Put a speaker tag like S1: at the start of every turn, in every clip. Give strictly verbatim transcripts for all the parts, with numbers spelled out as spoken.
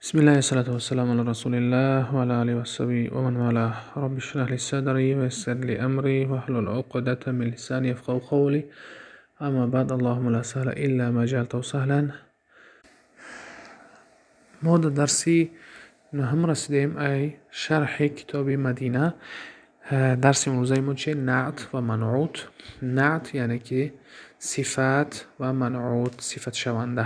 S1: بسم الله الصلاة والسلام على رسول الله وعلى آله وصحبه ومن والاه. رب اشرح لي صدري ويسر لي أمري واحلل عقدة من لساني يفقهوا قولي. أما بعد، اللهم لا سهل إلا ما جعلته سهلا. ما در درسی نهم رسیدیم ای شرح کتاب مدینه. درس امروزی ما چیه؟ نعت و منعوت. نعت یعنی که صفت و منعوت صفت شونده.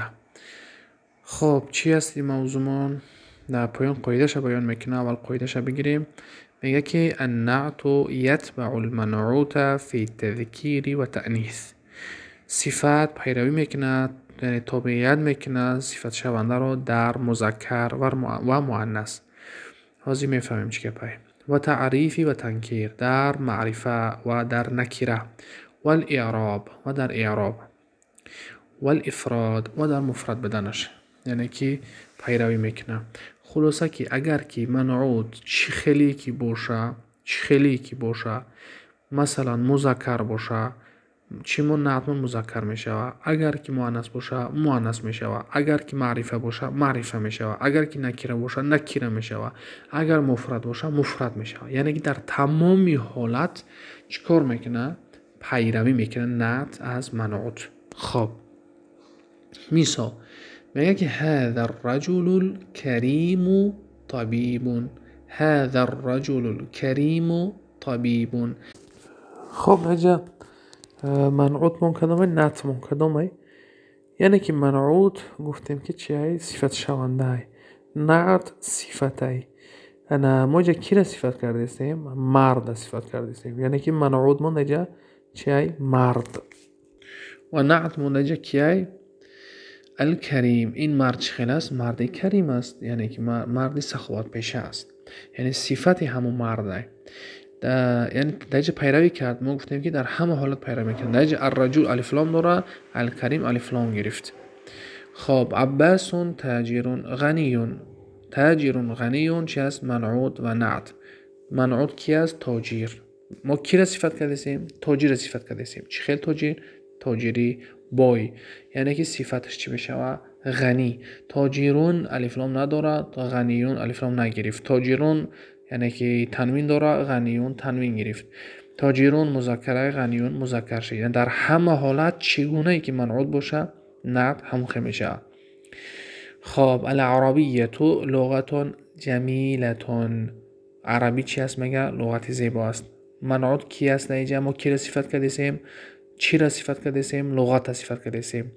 S1: خب چی هستی موضوعمان؟ در پایان قاعده‌اش بیان میکنه. اول قاعده‌اش بگیریم. میگه که النعت یتبع المنعوت فی تذکیر و تأنیث. صفت پیروی میکنه، یعنی تابعیت میکنه صفت شونده رو در مذکر و مؤنث. حاضی میفهمیم چی که پای. و تعریفی و تنکیر، در معرفه و در نکره. و الاعراب و در اعراب. و الافراد و در مفرد بدنش، یعنی که پیروی میکنه. خلاصه که اگر که منعوت چی خیلی که باشه چی خیلی که باشه مثلا مذکر باشه، چیمون نعتمون مذکر میشه. اگر که مؤنث باشه مؤنث میشه. اگر که معرفه باشه معرفه میشه. اگر که نکره باشه نکره میشه. اگر مفرد باشه مفرد میشه. یعنی که در تمامی حالت چیکار میکنه؟ پیروی میکنه نعت از منعوت. خب مثال میگه که هذا الرجل الكريم طبيب. هذا الرجل الكريم طبيب. خب اینجا منعوت من کدامه؟ نعت من کدامه؟ یعنی که منعوت گفتیم که چی های؟ صفت شونده های. نعت صفت های. انا ما اینجا کی را صفت کرده استیم؟ مرد صفت کرده استیم. یعنی که منعوت من اینجا چی های؟ مرد. و نعت من اینجا کی های؟ الکریم. این مرد چخیل است؟ مرد کریم است، یعنی که مرد سخاوت پیشه است، یعنی صفتی همون مرده. یعنی در اینجا پیروی کرد. ما گفتیم که در همه حالت پیروی کرد. در اینجا الرجل الف لام داره، الکریم الف لام گرفت. خب عباس تاجر غنی. تاجر غنی چی است؟ منعوت و نعت. منعوت کی است؟ تاجر. ما کی را صفت کردیم؟ تاجر را صفت کردیم. چی خیل تاجر؟ تاجری بای، یعنی که صفتش چی بشه؟ غنی. تاجرون الف لام نداره، غنیون الف لام نگرفت. تاجرون یعنی که تنوین داره، غنیون تنوین گرفت. تاجرون مذکره، غنیون مذکر شد. یعنی در همه حالت چگونه ای که منعوت باشه نعت همون میشه. خب العربیه لغت جمیله. عربی چی است؟ میگه لغت زیبا است. منعوت کی است؟ اینجا ما کی را صفت کردیم؟ چی را صفت کردیم؟ لغت را صفت کردیم.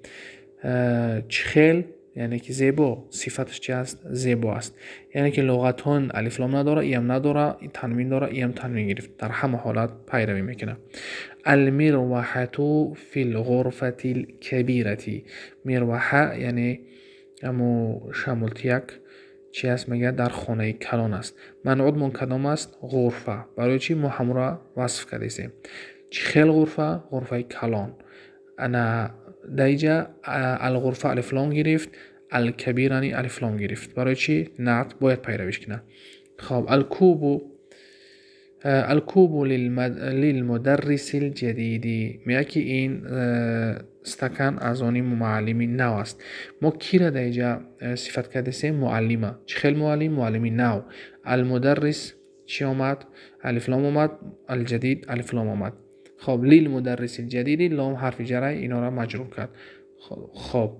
S1: چخیل یعنی که زیبا، صفتش چی است؟ زیبا است. یعنی که لغتون الف لام نداره، ایم نداره، تنوین داره، ایم تنوین گرفت. در همه حالت پیروی میکنه. المروحه فی الغرفه الکبیره. مروحه یعنی امو شمولتیک چی است؟ میگه در خانه کلان است. منعوت من کدام است؟ غرفه. برای چی؟ ما همون را وصف کردیم. چی خیل غرفه؟ غرفه کلان. انا دیجا الغرفه الف لام گرفت، الکبیرانی الف لام گرفت. برای چی؟ نعت باید پیرویش کنه. خب الکوب الکوب للمدرس الجدیدی. میگه که این استکان از آن معلمی نو است. ما کی را دیجا صفت کردیم؟ معلمه. چی خیل معلم؟ معلمی نو. المدرس چی آمد؟ الف لام آمد، الجدید الف لام آمد. خب لیل مدرس الجدیدی لام حرف جره اینا را مجرور کرد. خب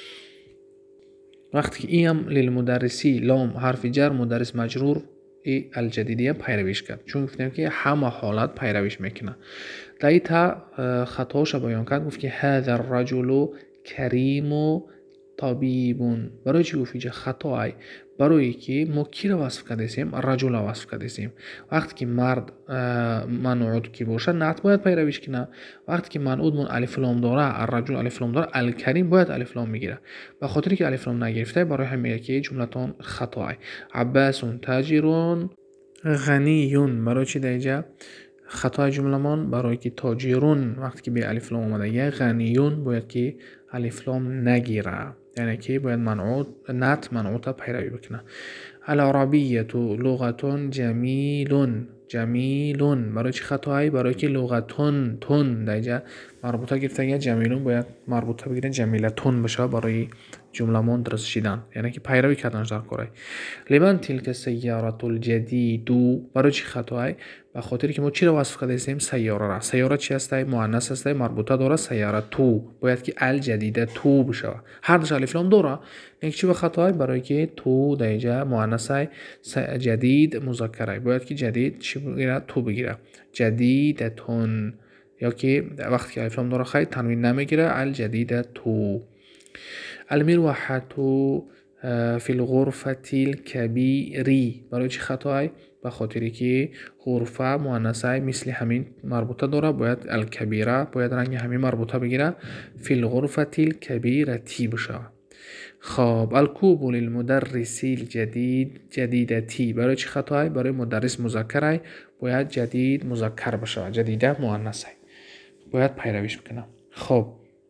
S1: وقتی که این لیل مدرسی لام حرف جر مدرس مجرور ای الجدیدیه پیرویش کرد، چون گفتیم که همه حالت پیرویش میکنه. در این تا خطاش بیان کرد. گفت که هذا الرجل کریم طبیبون. برای چی گفت اینجا خطا؟ برای که ما کی را وصف کردیم؟ رجل را وصف کردیم. وقتی که مرد منعوت کی باشه نعت باید پیرویش کنه. وقتی که منعوت من الف لام داره، الرجل الف لام داره، الکریم باید الف لام میگیره. به خاطری که الف لام نگرفته برای همین که جملتون خطا. عباس تاجرون غنیون. برای چی اینجا خطای جمله‌مان؟ برای که تاجرون وقتی که به الف لام اومده، غنیون باید که الف لام نگیره، یعنی که باید منعوت نعت منعوت پیروی بکنه. العربیه لغة جمیل. جمیلون برای چی خطایی؟ برای که لغتون تون در اینجا مربوطه گرفته. اگر جمیلون باید مربوطه بگیره جمیلتون بشه برای جمله‌مون درست شدن، یعنی که پیروی کردنش در کارای. لمن تلک السیارة الجدید برای چی خطایی؟ به خاطری که ما چی رو وصف کرده هستیم؟ سیاره را. سیاره چی است؟ مؤنث است، مربوطه داره. سیاره تو باید که الجدیده تو بشه. هر دوش الف لام داره. یک چی به خطایی؟ برای که تو در اینجا مؤنث جدید مذکره باید که جدید چی بگیره؟ تو بگیره. جدیدتون، یا که وقتی که الف لام داره خیلی تنوین نمیگیره. الجدیده تو. المروحة فی الغرفة الکبیری برای چی خطایی؟ به خاطری که غرفه مؤنثه مثل همین مربوطه داره، باید الکبیره باید رنگ همین مربوطه بگیره. فی الغرفة الکبیره تی بشه. خب الکوب للمدرس الجدید جدیدتی برای چی خطایی؟ برای مدرس مذکره باید جدید مذکر بشه، جدیده مؤنثه باید پیرویش بکنم. خب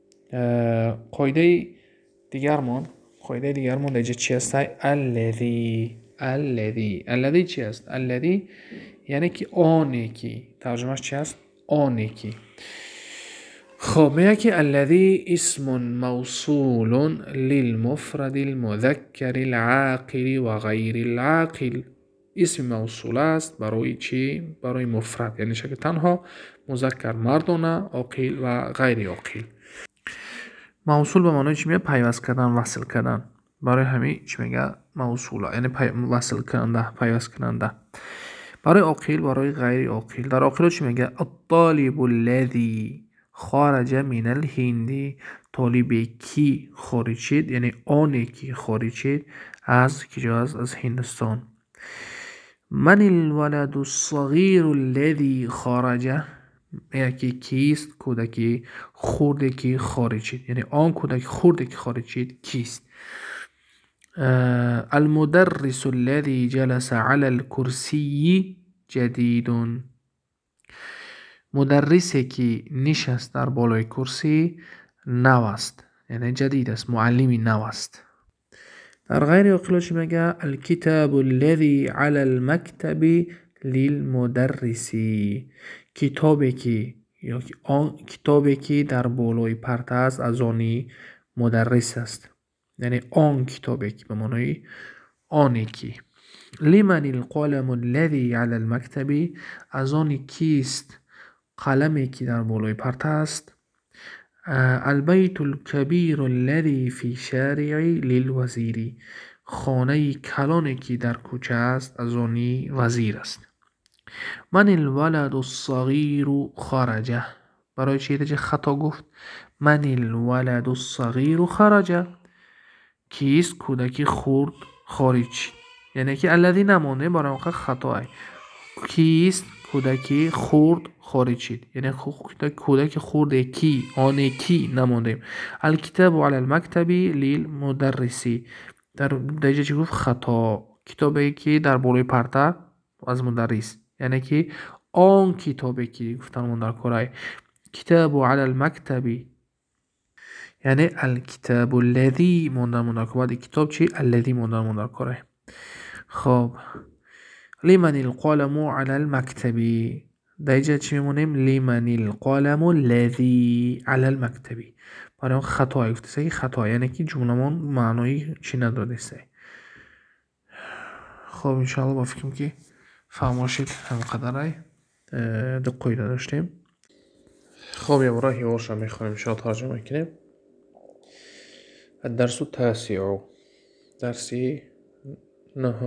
S1: قاعده دیگرمون قاعده دیگرمون دیگه چی است؟ الذی. الذی الذی چی است؟ الذی یعنی که آنی که. ترجمهش چی است؟ آنی که. خب میگه که الذی اسم موصول للمفرد المذکر العاقل و غیر العاقل. اسم موصول است برای چی؟ برای مفرد، یعنی شکل تنها مذکر مردانه عاقل و غیر عاقل. موصول به معنای چی میگه؟ پیوست کردن، وصل کردن. برای همین چی میگه؟ موصوله، یعنی پی... وصل کننده، پیوست کننده. برای عاقل، برای غیر عاقل. در عاقل چی میگه؟ الطالب الذی خارج من الهند. طالب کی خارج شد، یعنی آنی که خارج شد از کجا؟ از هندستان. من الولد الصغیر الذی خارج. یکی کیست؟ کودکی خورده که خارج شد، یعنی آن کودک خورده که خارج شد کیست؟ المدرس الذي جلس على الكرسي جدید. مدرسی که نشست در بالای کرسی نو است، یعنی جدید است، معلمی نو است. در غیر عاقل چی میگه؟ الکتاب الذي على المكتب للمدرسی. کتابی که یا آن کتابی که در بالای پرده است از آنی مدرس است، یعنی آن کتابی که به معنای آنی که. لمن القلم الذي على المكتب. از آنی کیست قلمی که در بالای پرده است. البیت الکبیر الذي في شارع للوزیر. خانه کلانی که در کوچه است از آنی وزیر است. من الولد الصغیر خرج. برای چی دیگه خطا گفت؟ من الولد الصغیر خرج. کیست کودکی خورد خارج، یعنی که الذی نمانده برای اون خطاه. کیست کودکی خورد خارج شد، یعنی کودک خورد کی آن کی نمانده. الکتاب علی المکتب للمدرسی. در دیگه چی گفت؟ خطا. کتابی که در بالای پرده از مدرس، یعنی که آن کتابی که گفتن در کارای. کتاب علی المکتب یعنی الکتاب الذی موندن موندن که بعد کتاب چی؟ الذی موندن موندن کارای. خب لمن القلم علی المکتب. دیگه چی میمونیم؟ لمن القلم الذی علی المکتب. برای اون خطا گفته خطا، یعنی که جمله‌مون معنایی چی نداده است. خب انشاءالله با فکرم که فهماشید همقدرای دقیقی داشتیم. خب یه برای هیورش هم میخونیم شاید ترجمه کنیم. الدرس التاسع. درسی نهم.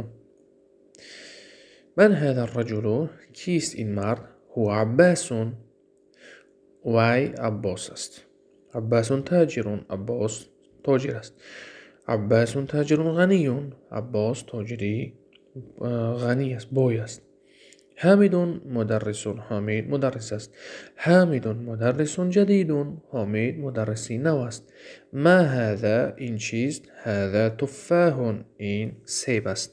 S1: من هذا الرجل؟ کیست این مرد؟ هو عباس. وی عباس است. عباس تاجر. عباس تاجر است. عباس تاجر غنی. عباس تاجری غنی است، بای است. حامد مدرس. حامد مدرس است. حامد مدرس جدید. حامد مدرسی نو است. ما هذا؟ این چیست؟ هذا تفاح. این سیب است.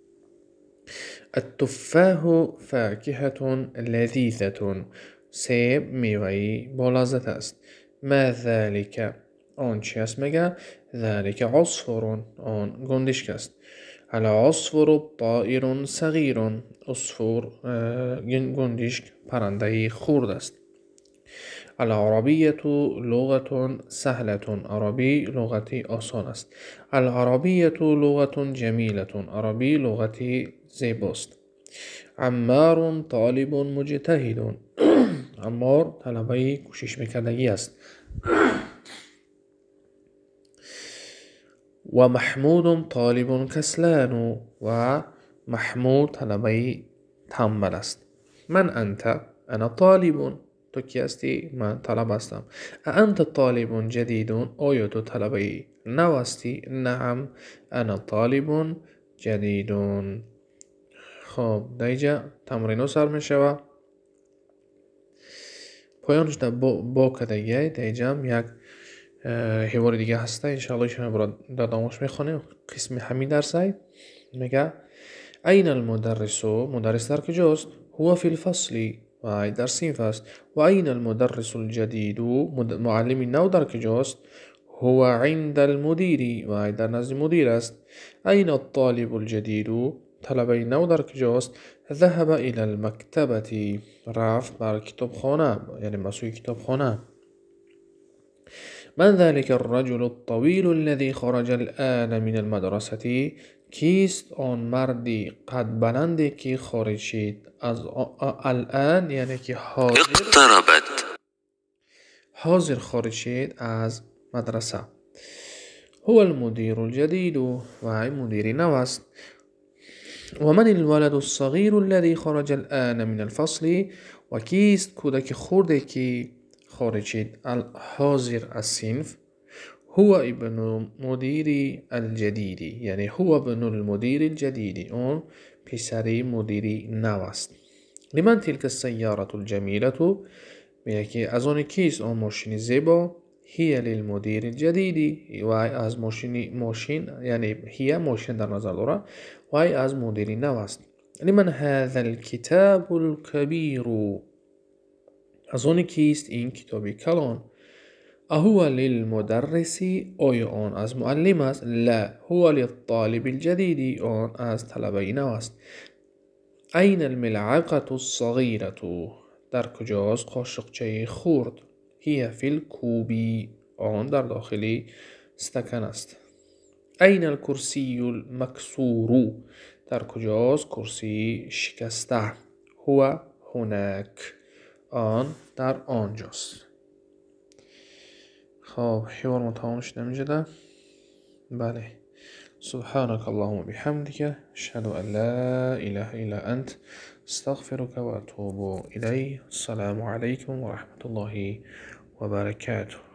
S1: التفاح فاکهة لذیذة. سیب میوه‌ای با لذت است. ما ذلك؟ آن چی است؟ میگه ذلك عصفور. آن گندشک است. العصفر طائر صغیر. عصفور گنجشک پرنده خرد است. العربیة لغة سهلة. عربی لغتی آسان است. العربیة لغة جمیلة. عربی لغتی زیباست. عمار طالب مجتهد. عمار طلبه کوشش میکردگی است. و محمود طالب کسلان. و محمود طلبه تنبل است. من انت؟ انا طالب. تو کی هستی؟ من طالب هستم. انت طالب جدید؟ آیا تو طلبه نو هستی؟ نعم انا طالب جدید. خب در اینجا تمرین سر می شود. پایانش در با, با کدگی در اینجا هم یک حوار دیگه هسته. انشاءالله شما برای در داموش میخونیم. قسم همین درسای میگه این المدرس؟ مدرس در کجاست؟ هو فی الفصل. و در صنف است. و این المدرس الجدید؟ معلم نو در کجاست؟ هو عند المدیر. و در نزد مدیر است. این الطالب الجدید؟ طلبه نو در کجاست؟ ذهب الى المکتبة. رفت بر کتابخانه، یعنی مسوی کتابخانه. من ذلك الرجل الطويل الذي خرج الآن من المدرسة؟ کیست آن مردی قد بلندی که خارج شد از الان، یعنی که حاضر اقتربت حاضر خارج شد از مدرسه. هو المدير الجديد. و مدیر نو است. و من الولد الصغير الذي خرج الآن من الفصل؟ و کیست کودک خرده که خارج شد حاضر از صنف؟ هو ابن مدیر الجدید. یعنی هو ابن المدیر الجدید. اون پسری مدیری نو است. لمن تلك السیارة الجمیلة؟ میگه که از اون کیست اون ماشین زیبا؟ هي للمدير الجديد. و از ماشین ماشین یعنی هي ماشین در نظر داره و از مدیر نو است. لمن هذا الكتاب الكبير؟ از اون کیست این کتابی کلان؟ اهو للمدرس؟ آیا آن از معلم است؟ لا هو للطالب الجدید. آن از طلبه نو است. این الملعقة الصغيرة؟ در کجاست قاشقچه خرد؟ هي فی الکوب. آن در داخلی استکان است. این الکرسی المکسور؟ در کجاست کرسی شکسته؟ هو هناك. آن در آنجاست. خب حوار متمام شده میشه. بله. سبحانك اللهم بحمدك اشهد ان لا اله الا انت استغفرك واتوب اليه. السلام عليكم ورحمة الله وبركاته.